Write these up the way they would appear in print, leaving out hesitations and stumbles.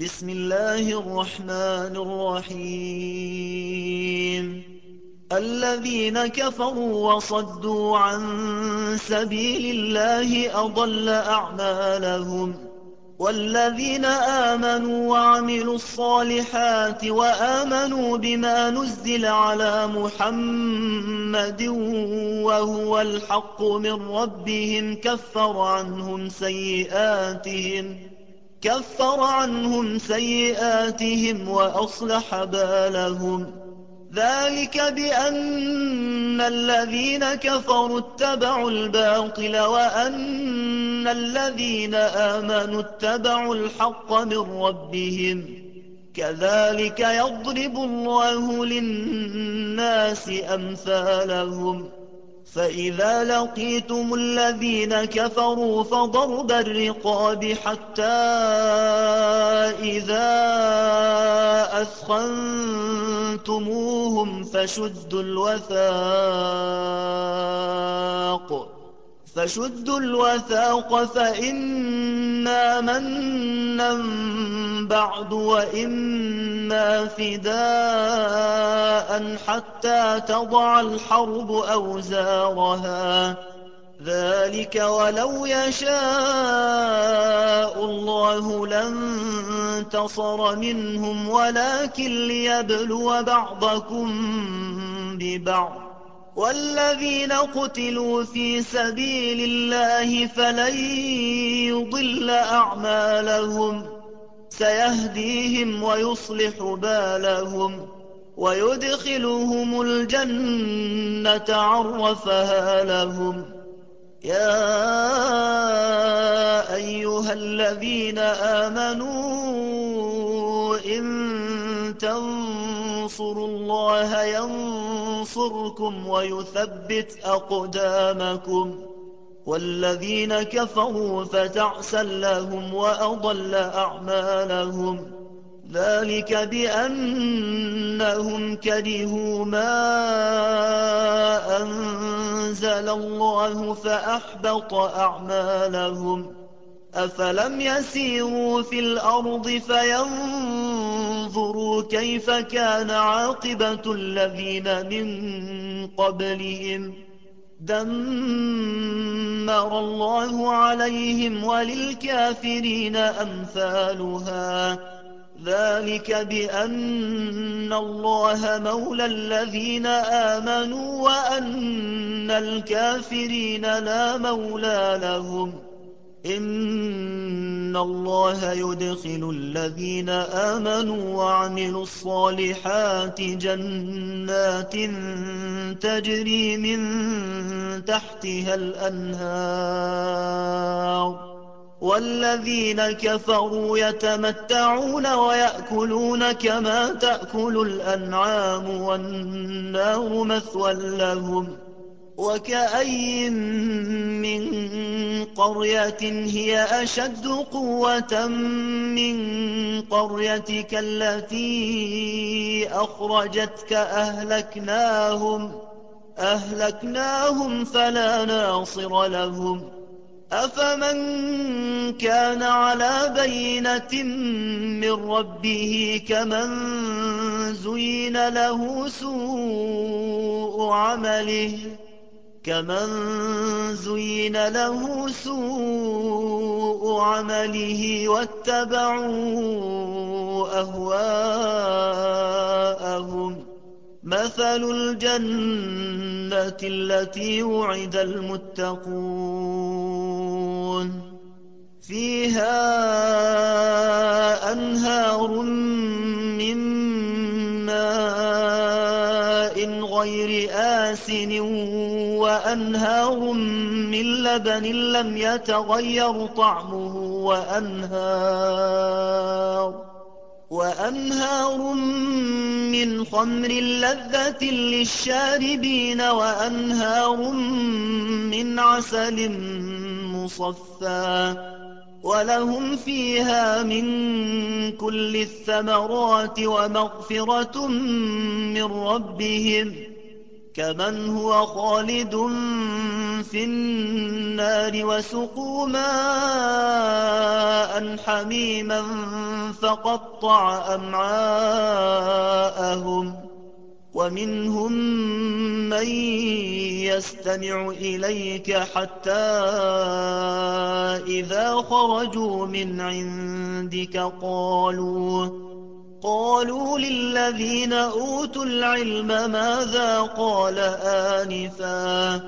بسم الله الرحمن الرحيم. الذين كفروا وصدوا عن سبيل الله أضل أعمالهم. والذين آمنوا وعملوا الصالحات وآمنوا بما نزل على محمد وهو الحق من ربهم كفر عنهم سيئاتهم وأصلح بالهم. ذلك بأن الذين كفروا اتبعوا الباطل وأن الذين آمنوا اتبعوا الحق من ربهم. كذلك يضرب الله للناس أمثالهم. فإذا لقيتم الذين كفروا فضرب الرقاب حتى إذا أثخنتموهم فشدوا الوثاق فإما منا بعد وإما فداء حتى تضع الحرب أوزارها. ذلك ولو يشاء الله لانتصر منهم ولكن ليبلو بعضكم ببعض. والذين قتلوا في سبيل الله فلن يضل أعمالهم. سيهديهم ويصلح بالهم ويدخلهم الجنة عرفها لهم. يا أيها الذين آمنوا إن تنصروا الله ينصركم ويثبت أقدامكم. والذين كفروا فتعسا لهم وأضل أعمالهم. ذلك بأنهم كرهوا ما أنزل الله فأحبط أعمالهم. أفلم يسيروا في الأرض فينظروا كيف كان عاقبة الذين من قبلهم. دمر الله عليهم وللكافرين أمثالها. ذلك بأن الله مولى الذين آمنوا وأن الكافرين لا مولى لهم. إن الله يدخل الذين آمنوا وعملوا الصالحات جنات تجري من تحتها الأنهار. والذين كفروا يتمتعون ويأكلون كما تأكل الأنعام والنار مثوى لهم. وكأين من قرية هي أشد قوة من قريتك التي أخرجتك أهلكناهم فلا ناصر لهم. أفمن كان على بينة من ربه زين له سوء عمله واتبعوا أهواءهم. مثل الجنة التي وعد المتقون فيها أنهار من ماء غير آسن وأنهار من لبن لم يتغير طعمه وأنهار من خمر لذة للشاربين وأنهار من عسل مصفى ولهم فيها من كل الثمرات ومغفرة من ربهم كمن هو خالد في النار وسقوا ماء حميما فقطع أمعاءهم ومنهم من يستمع إليك حتى إذا خرجوا من عندك قالوا للذين أوتوا العلم ماذا قال آنفا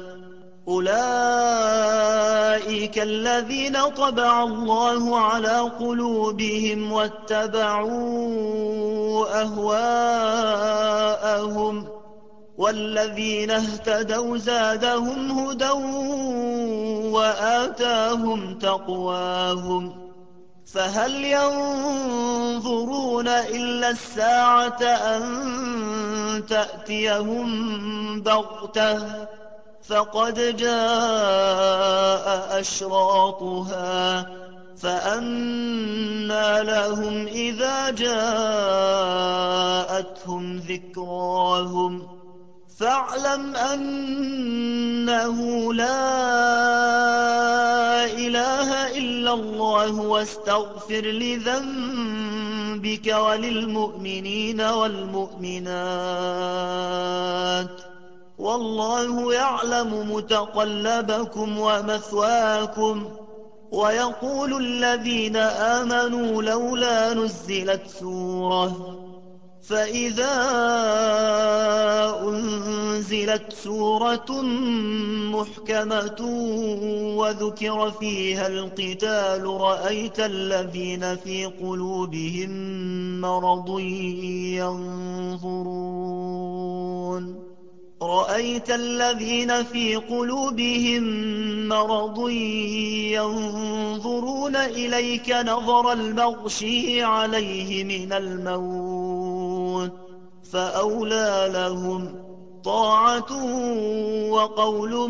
أولئك الذين طبع الله على قلوبهم واتبعوا أهواءهم والذين اهتدوا زادهم هدى وآتاهم تقواهم فهل ينظرون إلا الساعة أن تأتيهم بغتة فقد جاء أشراطها فأنى لهم إذا جاءتهم ذكراهم فاعلم أنه لا إله إلا الله واستغفر لذنبك وللمؤمنين والمؤمنات والله يعلم متقلبكم ومثواكم ويقول الذين آمنوا لولا نزلت سورة فإذا أنزلت سورة محكمة وذكر فيها القتال رأيت الذين في قلوبهم مرض ينظرون إليك نظر المغشي عليه من الموت فأولى لهم طاعة وقول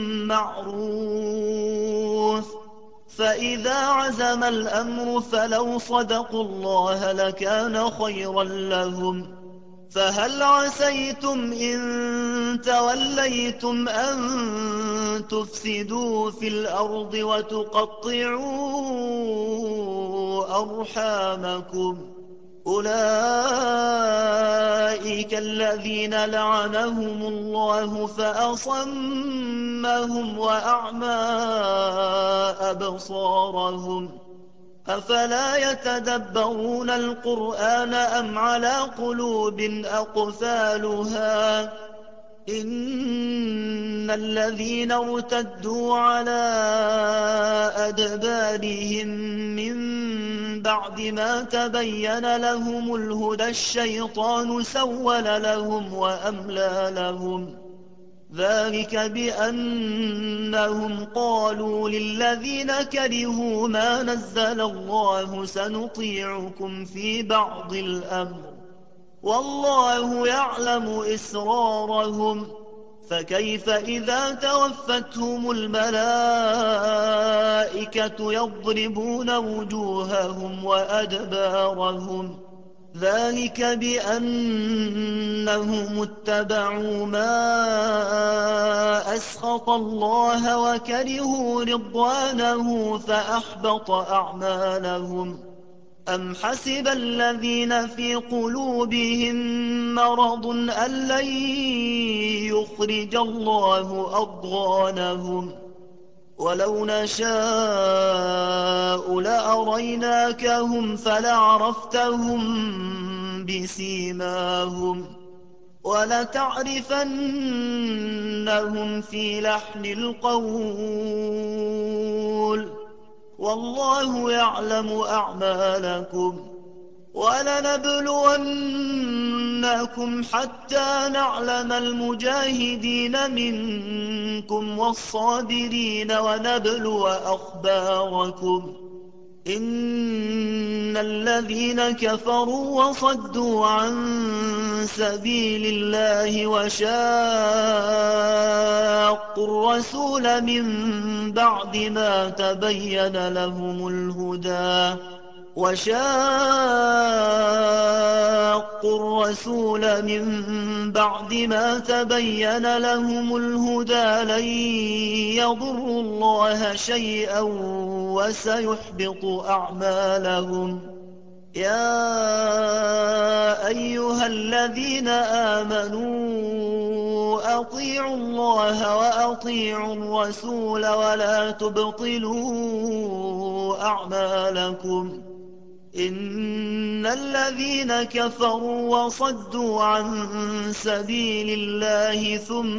معروف فإذا عزم الأمر فلو صدقوا الله لكان خيرا لهم فهل عسيتم إن توليتم أن تفسدوا في الأرض وتقطعوا أرحامكم أولئك الذين لعنهم الله فأصمهم وأعمى أبصارهم أفلا يتدبرون القرآن أم على قلوب أقفالها إن الذين ارتدوا على أدبارهم من بعد ما تبين لهم الهدى الشيطان سول لهم وأملى لهم ذلك بأنهم قالوا للذين كرهوا ما نزل الله سنطيعكم في بعض الأمر والله يعلم إسرارهم فكيف إذا توفتهم الملائكة يضربون وجوههم وأدبارهم ذلك بأنهم اتبعوا ما أسخط الله وكرهوا رضوانه فأحبط أعمالهم أم حسب الذين في قلوبهم مرض أن لن يخرج الله أضغانهم ولو نشاء لأريناكهم فلعرفتهم بسيماهم ولتعرفنهم في لحن القول والله يعلم أعمالكم ولنبلونكم حتى نعلم المجاهدين منكم والصابرين ونبلو أخباركم إن الذين كفروا وصدوا عن سبيل الله وشاقوا الرسول من بعد ما تبين لهم الهدى وشاقوا شاقوا الرسول من بعد ما تبين لهم الهدى لن يضروا الله شيئا وسيحبط أعمالهم. يا أيها الذين آمنوا أطيعوا الله وأطيعوا الرسول ولا تبطلوا أعمالكم. إن الذين كفروا وصدوا عن سبيل الله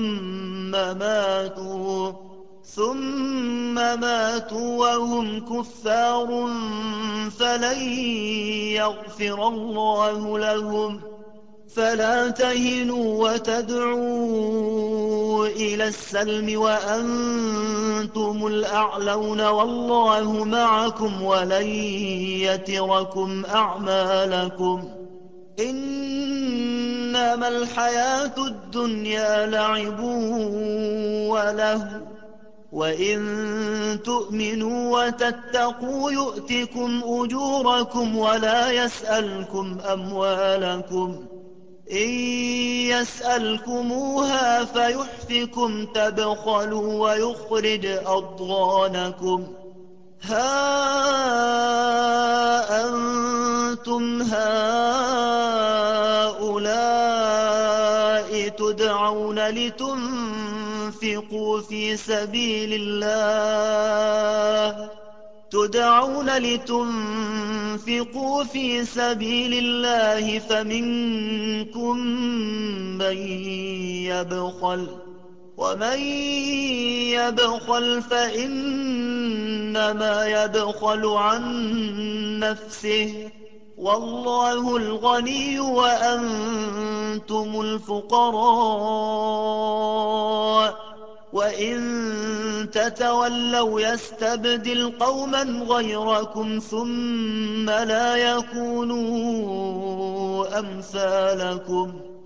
ثم ماتوا وهم كفار فلن يغفر الله لهم. فلا تهنوا وتدعوا إلى السلم وأنتم الأعلون والله معكم ولن يتركم أعمالكم. إنما الحياة الدنيا لعب وله وإن تؤمنوا وتتقوا يؤتكم أجوركم ولا يسألكم أموالكم. إن يسألكموها فيحفكم تبخلوا ويخرج أضغانكم. ها أنتم هؤلاء تدعون لتنفقوا في سبيل الله فمنكم من يبخل ومن يبخل فإنما يبخل عن نفسه والله الغني وأنتم الفقراء. وإن تتولوا يستبدل قوما غيركم ثم لا يكونوا أمثالكم.